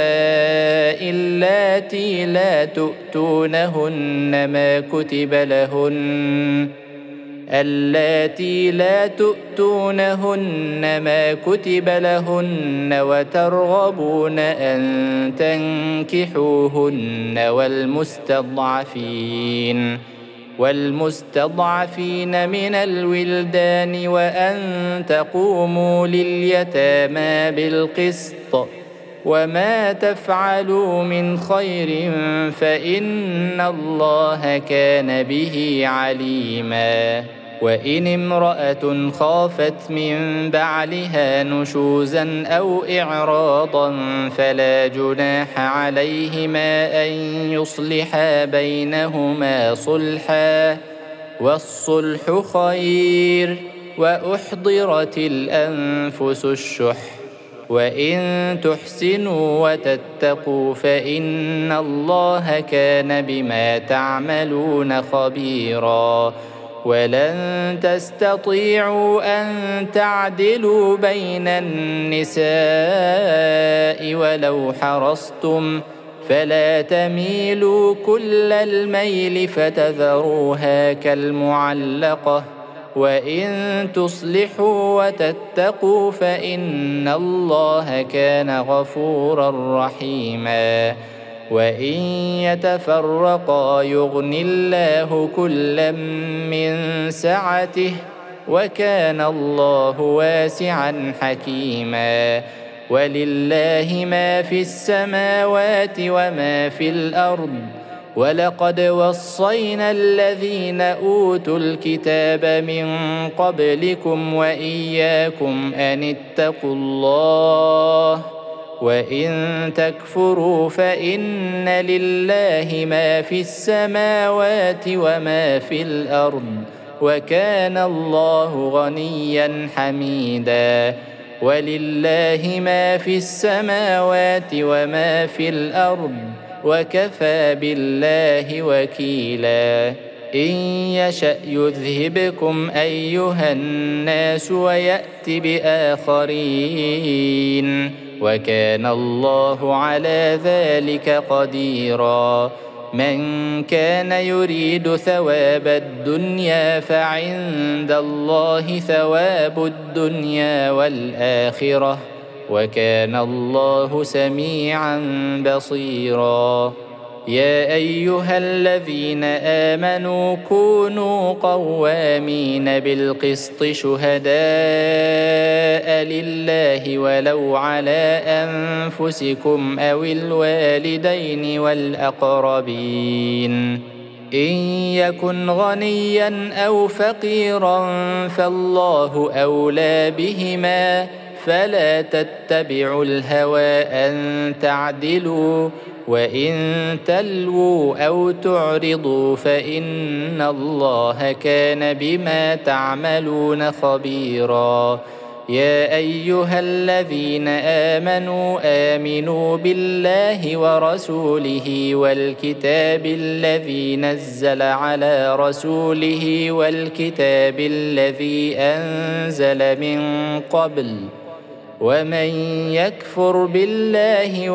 اللاتي لا تؤتونهن ما كتب لهن اللاتي لا تؤتونهن ما كتب لهن وترغبون أن تنكحوهن والمستضعفين والمستضعفين من الولدان وأن تقوموا لليتامى بالقسط وما تفعلوا من خير فإن الله كان به عليما وإن امرأة خافت من بعلها نشوزا أو إعراضا فلا جناح عليهما أن يصلحا بينهما صلحا والصلح خير وأحضرت الأنفس الشح وإن تحسنوا وتتقوا فإن الله كان بما تعملون خبيرا ولن تستطيعوا أن تعدلوا بين النساء ولو حرصتم فلا تميلوا كل الميل فتذروها كالمعلقة وإن تصلحوا وتتقوا فإن الله كان غفورا رحيما وإن يتفرقا يغن الله كلا من سعته وكان الله واسعا حكيما. ولله ما في السماوات وما في الأرض، ولقد وصينا الذين أوتوا الكتاب من قبلكم وإياكم أن اتقوا الله، وإن تكفروا فإن لله ما في السماوات وما في الأرض، وكان الله غنيا حميدا. ولله ما في السماوات وما في الأرض، وكفى بالله وكيلا. إن يشأ يذهبكم أيها الناس ويأت بآخرين، وكان الله على ذلك قديرا. من كان يريد ثواب الدنيا فعند الله ثواب الدنيا والآخرة، وكان الله سميعا بصيرا. يا أيها الذين آمنوا كونوا قوامين بالقسط شهداء لله ولو على أنفسكم أو الوالدين والأقربين. إن يكن غنيا أو فقيرا فالله أولى بهما، فلا تتبعوا الهوى أن تعدلوا، وإن تلووا أو تعرضوا فإن الله كان بما تعملون خبيرا. يا أيها الذين آمنوا آمنوا بالله ورسوله والكتاب الذي نزل على رسوله والكتاب الذي أنزل من قبل، ومن يكفر بالله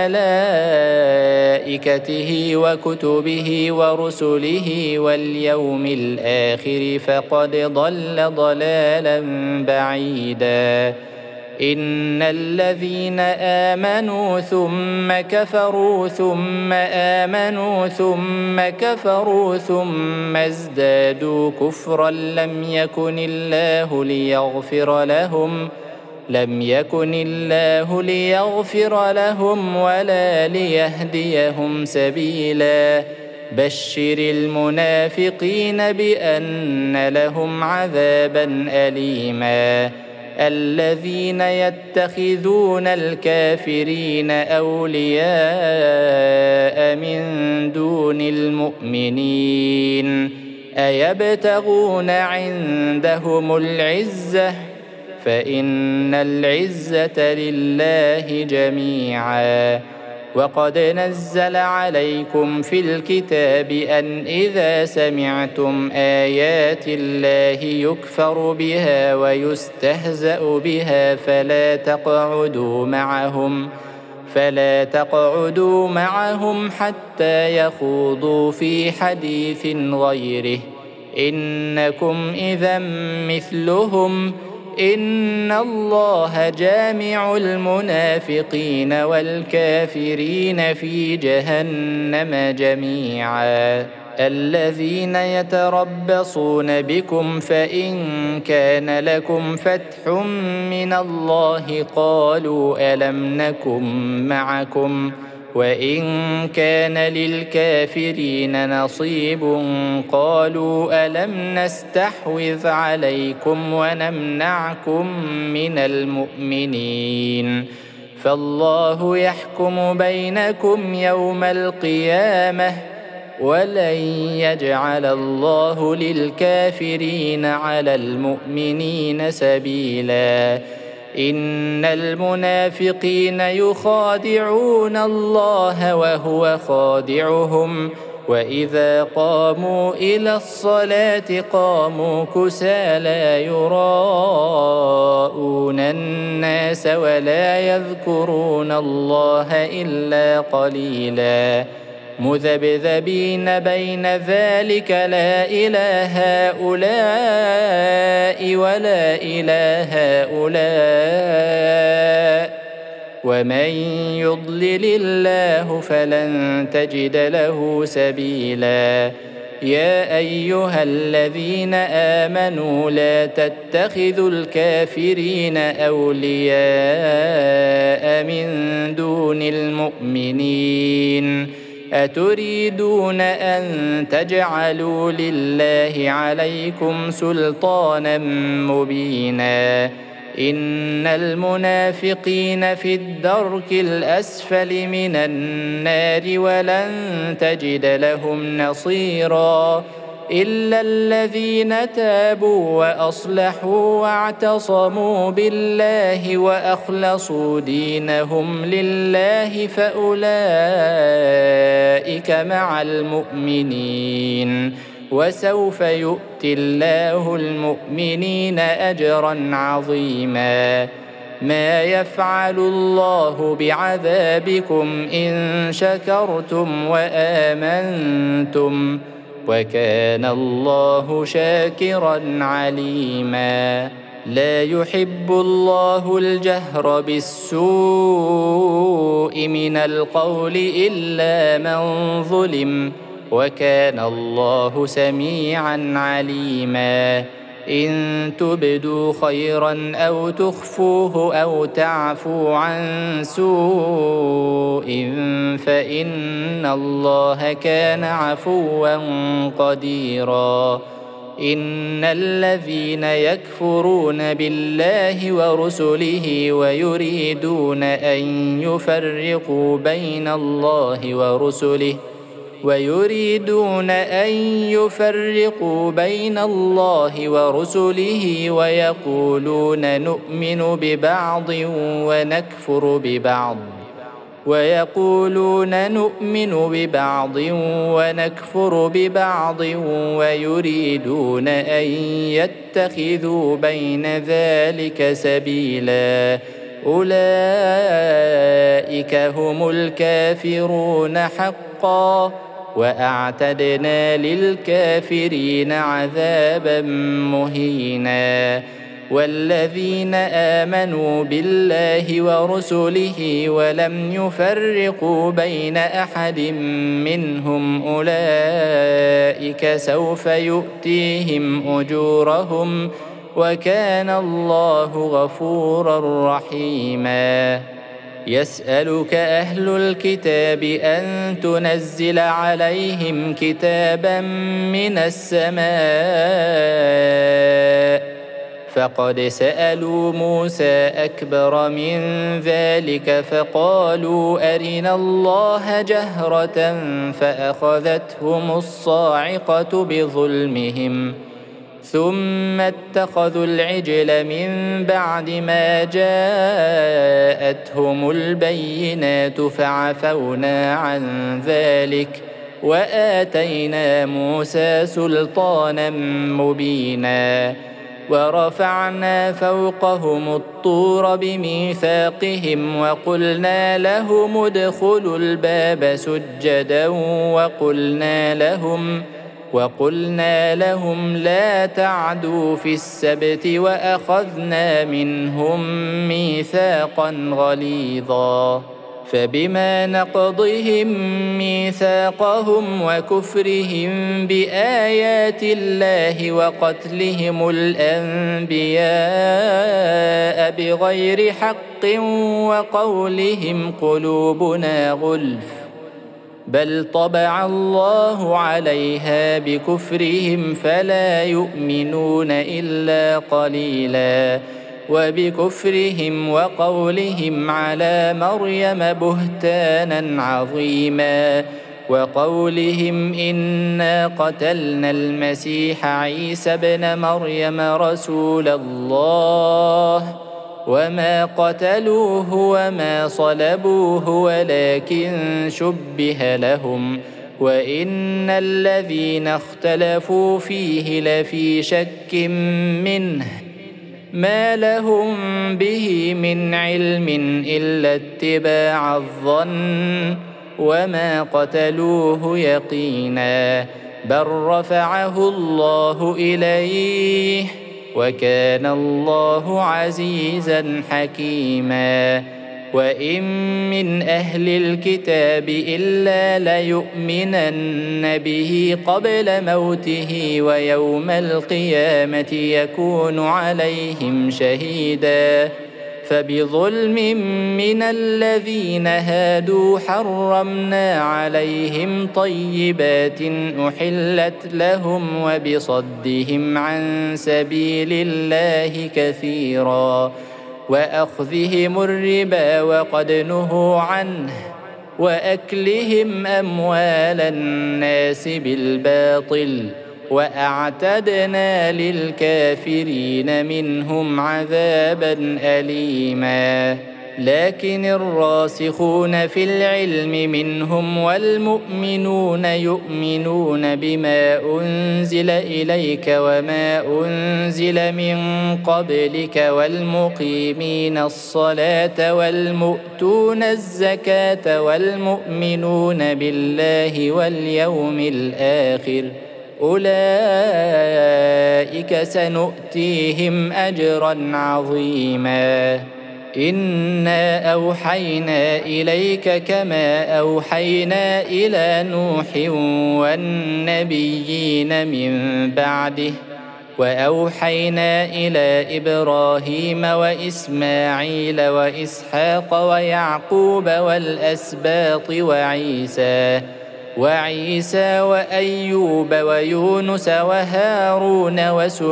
وملائكته وكتبه ورسله واليوم الآخر فقد ضل ضلالا بعيدا. إن الذين آمنوا ثم كفروا ثم آمنوا ثم كفروا ثم ازدادوا كفرا لم يكن الله ليغفر لهم لم يكن الله ليغفر لهم ولا ليهديهم سبيلا. بشر المنافقين بأن لهم عذابا أليما. الذين يتخذون الكافرين أولياء من دون المؤمنين أيبتغون عندهم العزة فإن العزة لله جميعا. وقد نزل عليكم في الكتاب أن إذا سمعتم آيات الله يكفر بها ويستهزأ بها فلا تقعدوا معهم فلا تقعدوا معهم حتى يخوضوا في حديث غيره، إنكم إذا مثلهم، إن الله جامع المنافقين والكافرين في جهنم جميعا. الذين يتربصون بكم فإن كان لكم فتح من الله قالوا ألم نكن معكم، وإن كان للكافرين نصيب قالوا ألم نستحوذ عليكم ونمنعكم من المؤمنين، فالله يحكم بينكم يوم القيامة ولن يجعل الله للكافرين على المؤمنين سبيلا. إن المنافقين يخادعون الله وهو خادعهم، وإذا قاموا إلى الصلاة قاموا كسالى يراءون الناس ولا يذكرون الله إلا قليلا، مذبذبين بين ذلك لا إلى هؤلاء ولا إلى هؤلاء، ومن يضلل الله فلن تجد له سبيلا. يا أيها الذين آمنوا لا تتخذوا الكافرين أولياء من دون المؤمنين أتريدون أن تجعلوا لله عليكم سلطانا مبينا إن المنافقين في الدرك الأسفل من النار ولن تجد لهم نصيرا إلا الذين تابوا وأصلحوا واعتصموا بالله وأخلصوا دينهم لله فأولئك مع المؤمنين وسوف يؤتي الله المؤمنين أجرا عظيما ما يفعل الله بعذابكم إن شكرتم وآمنتم وكان الله شاكرا عليما لا يحب الله الجهر بالسوء من القول إلا من ظلم وكان الله سميعا عليما إن تبدوا خيرا أو تخفوه أو تعفوا عن سوء فإن الله كان عفوا قديرا إن الذين يكفرون بالله ورسله ويريدون أن يفرقوا بين الله ورسله ويريدون أن يفرقوا بين الله ورسله ويقولون نؤمن ببعض ونكفر ببعض ويقولون نؤمن ببعض ونكفر ببعض ويريدون أن يتخذوا بين ذلك سبيلا أولئك هم الكافرون حقا وأعتدنا للكافرين عذابا مهينا والذين آمنوا بالله ورسله ولم يفرقوا بين أحد منهم أولئك سوف يؤتيهم أجورهم وكان الله غفورا رحيما يسألك أهل الكتاب أن تنزل عليهم كتابا من السماء فقد سألوا موسى أكبر من ذلك فقالوا أرنا الله جهرة فأخذتهم الصاعقة بظلمهم ثم اتخذوا العجل من بعد ما جاءتهم البينات فعفونا عن ذلك وآتينا موسى سلطانا مبينا ورفعنا فوقهم الطور بميثاقهم وقلنا لهم ادخلوا الباب سجدا وقلنا لهم وقلنا لهم لا تعدوا في السبت وأخذنا منهم ميثاقا غليظا فبما نقضهم ميثاقهم وكفرهم بآيات الله وقتلهم الأنبياء بغير حق وقولهم قلوبنا غلف بل طبع الله عليها بكفرهم فلا يؤمنون إلا قليلا وبكفرهم وقولهم على مريم بهتانا عظيما وقولهم إنا قتلنا المسيح عيسى ابن مريم رسول الله وما قتلوه وما صلبوه ولكن شبه لهم وإن الذين اختلفوا فيه لفي شك منه ما لهم به من علم إلا اتباع الظن وما قتلوه يقينا بل رفعه الله إليه وكان الله عزيزا حكيما وإن من أهل الكتاب إلا ليؤمنن به قبل موته ويوم القيامة يكون عليهم شهيدا فبظلم من الذين هادوا حرمنا عليهم طيبات أحلت لهم وبصدهم عن سبيل الله كثيرا وأخذهم الربا وقد نهوا عنه وأكلهم أموال الناس بالباطل وأعتدنا للكافرين منهم عذابا أليما لكن الراسخون في العلم منهم والمؤمنون يؤمنون بما أنزل إليك وما أنزل من قبلك والمقيمين الصلاة والمؤتون الزكاة والمؤمنون بالله واليوم الآخر أولئك سنؤتيهم أجرا عظيما إنا أوحينا إليك كما أوحينا إلى نوح والنبيين من بعده وأوحينا إلى إبراهيم وإسماعيل وإسحاق ويعقوب والأسباط وعيسى وعيسى وأيوب ويونس وهارون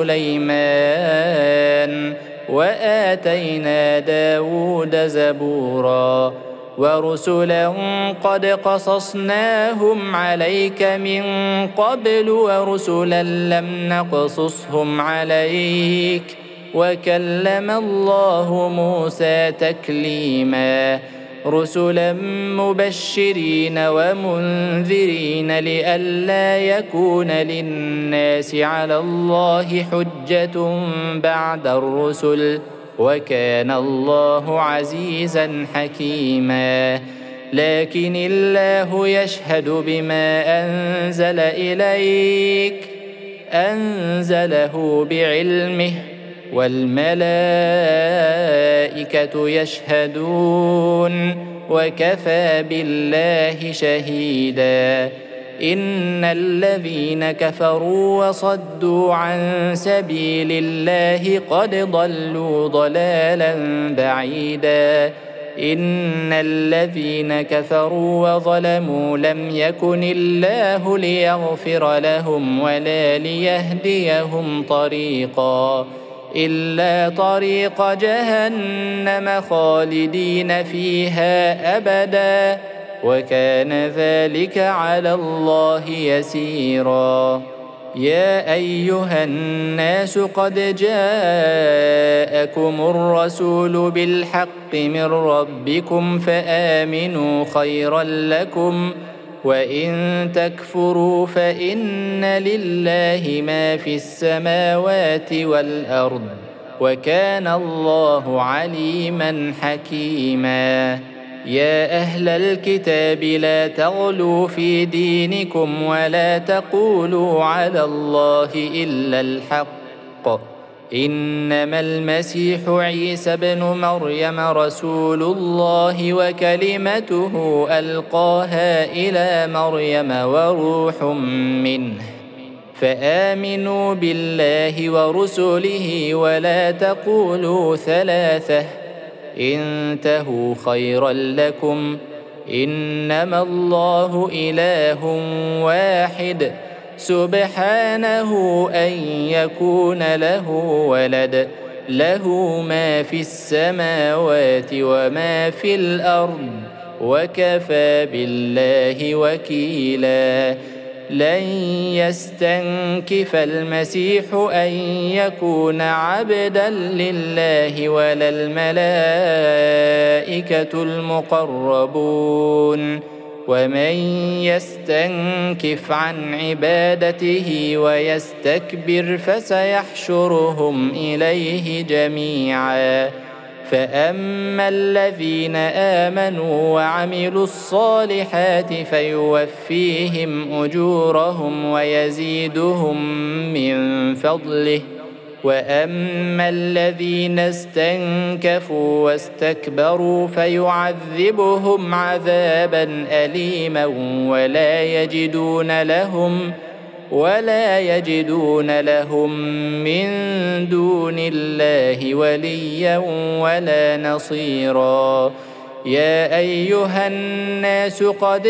وسليمان وآتينا داود زبورا ورسلا قد قصصناهم عليك من قبل ورسلا لم نقصصهم عليك وكلم الله موسى تكليما رسلا مبشرين ومنذرين لئلا يكون للناس على الله حجة بعد الرسل وكان الله عزيزا حكيما لكن الله يشهد بما أنزل إليك أنزله بعلمه والملائكة يشهدون وكفى بالله شهيدا إن الذين كفروا وصدوا عن سبيل الله قد ضلوا ضلالا بعيدا إن الذين كفروا وظلموا لم يكن الله ليغفر لهم ولا ليهديهم طريقا إلا طريق جهنم خالدين فيها أبدا وكان ذلك على الله يسيرا يا أيها الناس قد جاءكم الرسول بالحق من ربكم فآمنوا خيرا لكم وإن تكفروا فإن لله ما في السماوات والأرض وكان الله عليما حكيما يا أهل الكتاب لا تغلوا في دينكم ولا تقولوا على الله إلا الحق إنما المسيح عيسى ابن مريم رسول الله وكلمته ألقاها إلى مريم وروح منه فآمنوا بالله ورسله ولا تقولوا ثلاثة انتهوا خيرا لكم إنما الله إله واحد سبحانه أن يكون له ولد له ما في السماوات وما في الأرض وكفى بالله وكيلا لن يستنكف المسيح أن يكون عبدا لله ولا الملائكة المقربون ومن يستنكف عن عبادته ويستكبر فسيحشرهم إليه جميعا فأما الذين آمنوا وعملوا الصالحات فيوفيهم أجورهم ويزيدهم من فضله وأما الذين استنكفوا واستكبروا فيعذبهم عذابا أليما ولا يجدون لهم ولا يجدون لهم من دون الله وليا ولا نصيرا. يا أيها الناس قد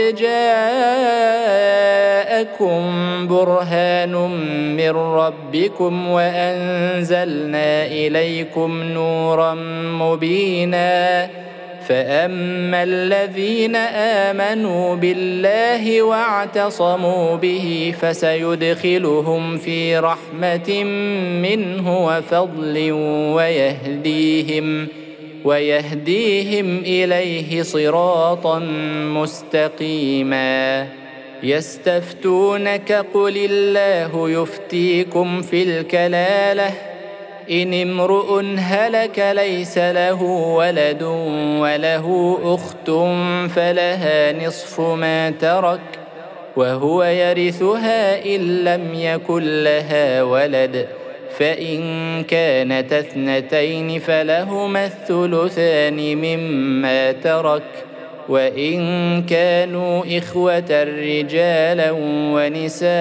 جاءكم برهان من ربكم وأنزلنا إليكم نورا مبينا. فأما الذين آمنوا بالله واعتصموا به فسيدخلهم في رحمة منه وفضل ويهديهم ويهديهم إليه صراطا مستقيما. يستفتونك قل الله يفتيكم في الكلالة إن امرؤ هلك ليس له ولد وله أخت فلها نصف ما ترك وهو يرثها إن لم يكن لها ولد فإن كانت اثنتين فلهما الثلثان مما ترك وإن كانوا إخوة رجالا ونساء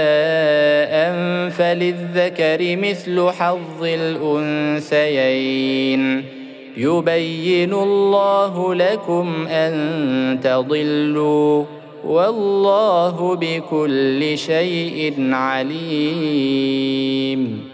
فللذكر مثل حظ الأنثيين. يبين الله لكم أن تضلوا والله بكل شيء عليم.